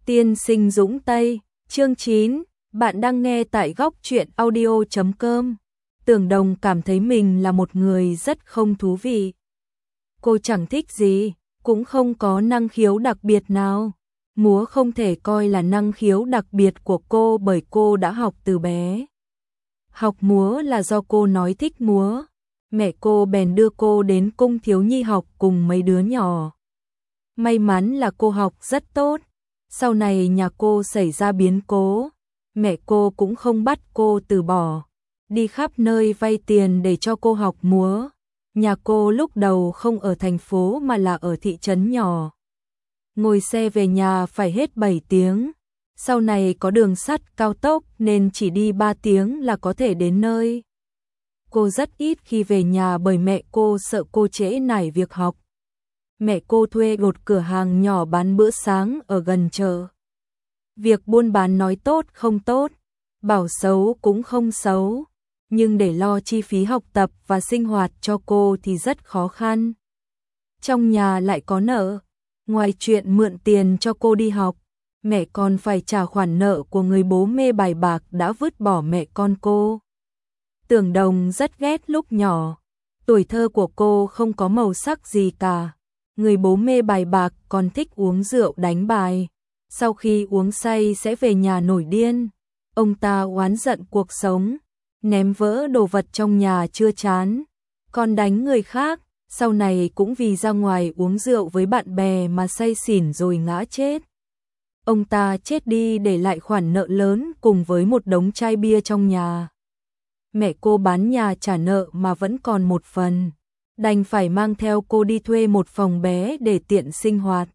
Tiên sinh Dũng Tây, chương 9, bạn đang nghe tại góc truyện audio.com. Tưởng Đồng cảm thấy mình là một người rất không thú vị. Cô chẳng thích gì, cũng không có năng khiếu đặc biệt nào. Múa không thể coi là năng khiếu đặc biệt của cô bởi cô đã học từ bé. Học múa là do cô nói thích múa. Mẹ cô bèn đưa cô đến cung thiếu nhi học cùng mấy đứa nhỏ. May mắn là cô học rất tốt. Sau này nhà cô xảy ra biến cố, mẹ cô cũng không bắt cô từ bỏ, đi khắp nơi vay tiền để cho cô học múa. Nhà cô lúc đầu không ở thành phố mà là ở thị trấn nhỏ. Ngồi xe về nhà phải hết 7 tiếng, sau này có đường sắt cao tốc nên chỉ đi 3 tiếng là có thể đến nơi. Cô rất ít khi về nhà bởi mẹ cô sợ cô trễ nải việc học. Mẹ cô thuê một cửa hàng nhỏ bán bữa sáng ở gần chợ. Việc buôn bán nói tốt không tốt, bảo xấu cũng không xấu, nhưng để lo chi phí học tập và sinh hoạt cho cô thì rất khó khăn. Trong nhà lại có nợ, ngoài chuyện mượn tiền cho cô đi học, mẹ còn phải trả khoản nợ của người bố mê bài bạc đã vứt bỏ mẹ con cô. Tưởng Đồng rất ghét lúc nhỏ, tuổi thơ của cô không có màu sắc gì cả. Người bố mê bài bạc còn thích uống rượu đánh bài. Sau khi uống say sẽ về nhà nổi điên. Ông ta oán giận cuộc sống, ném vỡ đồ vật trong nhà chưa chán, còn đánh người khác. Sau này cũng vì ra ngoài uống rượu với bạn bè mà say xỉn rồi ngã chết. Ông ta chết đi để lại khoản nợ lớn cùng với một đống chai bia trong nhà. Mẹ cô bán nhà trả nợ mà vẫn còn một phần, đành phải mang theo cô đi thuê một phòng bé để tiện sinh hoạt.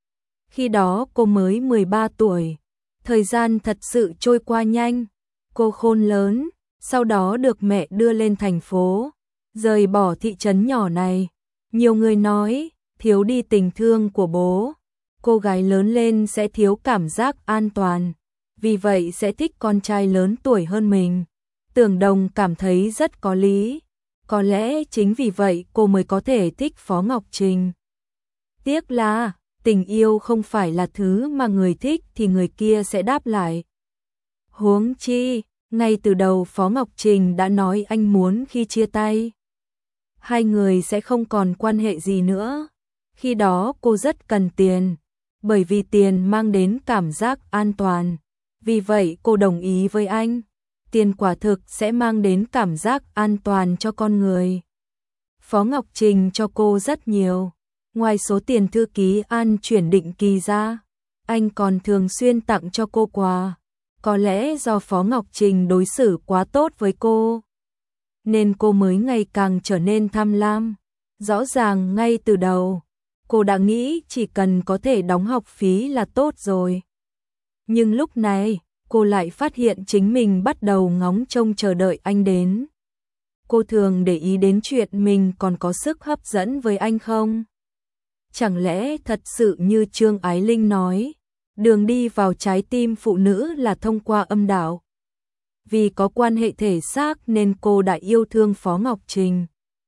Khi đó cô mới 13 tuổi, thời gian thật sự trôi qua nhanh. Cô khôn lớn, sau đó được mẹ đưa lên thành phố, rời bỏ thị trấn nhỏ này. Nhiều người nói, thiếu đi tình thương của bố, cô gái lớn lên sẽ thiếu cảm giác an toàn, vì vậy sẽ thích con trai lớn tuổi hơn mình. Tưởng Đồng cảm thấy rất có lý. Có lẽ chính vì vậy cô mới có thể thích Phó Ngọc Trình. Tiếc là tình yêu không phải là thứ mà người thích thì người kia sẽ đáp lại. Huống chi, ngay từ đầu Phó Ngọc Trình đã nói anh muốn khi chia tay, hai người sẽ không còn quan hệ gì nữa. Khi đó cô rất cần tiền, bởi vì tiền mang đến cảm giác an toàn. Vì vậy cô đồng ý với anh. Tiền quả thực sẽ mang đến cảm giác an toàn cho con người. Phó Ngọc Trình cho cô rất nhiều. Ngoài số tiền thư ký ăn chuyển định kỳ ra, anh còn thường xuyên tặng cho cô quà. Có lẽ do Phó Ngọc Trình đối xử quá tốt với cô, nên cô mới ngày càng trở nên tham lam. Rõ ràng ngay từ đầu, cô đã nghĩ chỉ cần có thể đóng học phí là tốt rồi. Nhưng lúc này, cô lại phát hiện chính mình bắt đầu ngóng trông chờ đợi anh đến. Cô thường để ý đến chuyện mình còn có sức hấp dẫn với anh không? Chẳng lẽ thật sự như Trương Ái Linh nói, đường đi vào trái tim phụ nữ là thông qua âm đạo? Vì có quan hệ thể xác nên cô đã yêu thương Phó Ngọc Trình.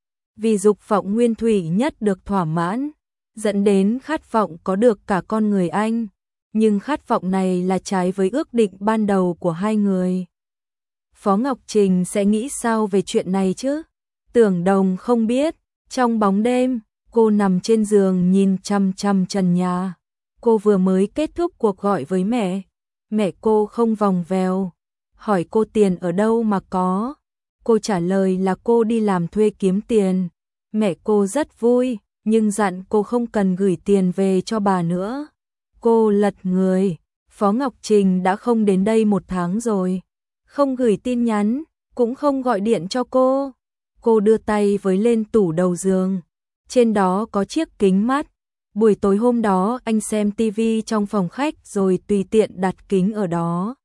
Vì dục vọng nguyên thủy nhất được thỏa mãn, dẫn đến khát vọng có được cả con người anh. Nhưng khát vọng này là trái với ước định ban đầu của hai người. Phó Ngọc Trình sẽ nghĩ sao về chuyện này chứ? Tưởng Đồng không biết. Trong bóng đêm, cô nằm trên giường nhìn chằm chằm trần nhà. Cô vừa mới kết thúc cuộc gọi với mẹ. Mẹ cô không vòng vèo, hỏi cô tiền ở đâu mà có. Cô trả lời là cô đi làm thuê kiếm tiền. Mẹ cô rất vui, nhưng dặn cô không cần gửi tiền về cho bà nữa. Cô lật người, Phó Ngọc Trình đã không đến đây 1 tháng rồi. Không gửi tin nhắn, cũng không gọi điện cho cô. Cô đưa tay với lên tủ đầu giường. Trên đó có chiếc kính mắt. Buổi tối hôm đó anh xem tivi trong phòng khách rồi tùy tiện đặt kính ở đó.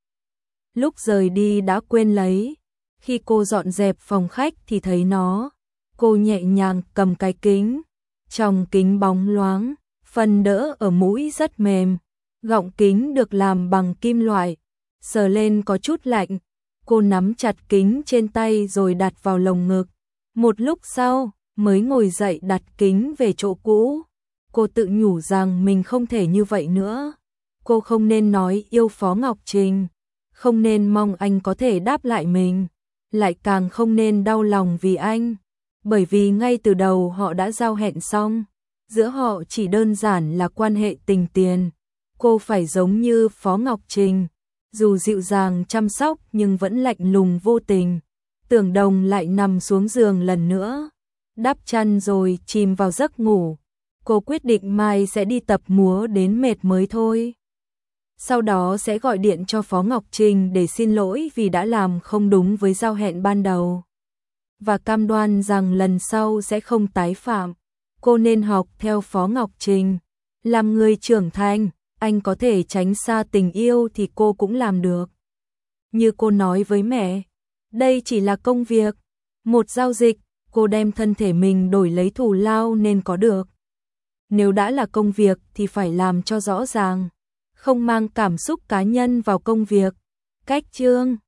Lúc rời đi đã quên lấy. Khi cô dọn dẹp phòng khách thì thấy nó. Cô nhẹ nhàng cầm cái kính. Trong kính bóng loáng, phần đỡ ở mũi rất mềm. Gọng kính được làm bằng kim loại, sờ lên có chút lạnh. Cô nắm chặt kính trên tay rồi đặt vào lồng ngực. Một lúc sau, mới ngồi dậy đặt kính về chỗ cũ. Cô tự nhủ rằng mình không thể như vậy nữa. Cô không nên nói yêu Phó Ngọc Trình, không nên mong anh có thể đáp lại mình, lại càng không nên đau lòng vì anh, bởi vì ngay từ đầu họ đã giao hẹn xong, giữa họ chỉ đơn giản là quan hệ tình tiền. Cô phải giống như Phó Ngọc Trình, dù dịu dàng chăm sóc nhưng vẫn lạnh lùng vô tình. Tưởng Đồng lại nằm xuống giường lần nữa, đắp chăn rồi chìm vào giấc ngủ. Cô quyết định mai sẽ đi tập múa đến mệt mới thôi. Sau đó sẽ gọi điện cho Phó Ngọc Trình để xin lỗi vì đã làm không đúng với giao hẹn ban đầu. Và cam đoan rằng lần sau sẽ không tái phạm. Cô nên học theo Phó Ngọc Trình. Làm người trưởng thành, anh có thể tránh xa tình yêu thì cô cũng làm được. Như cô nói với mẹ, đây chỉ là công việc, một giao dịch, cô đem thân thể mình đổi lấy thù lao nên có được. Nếu đã là công việc thì phải làm cho rõ ràng, không mang cảm xúc cá nhân vào công việc. Cách chương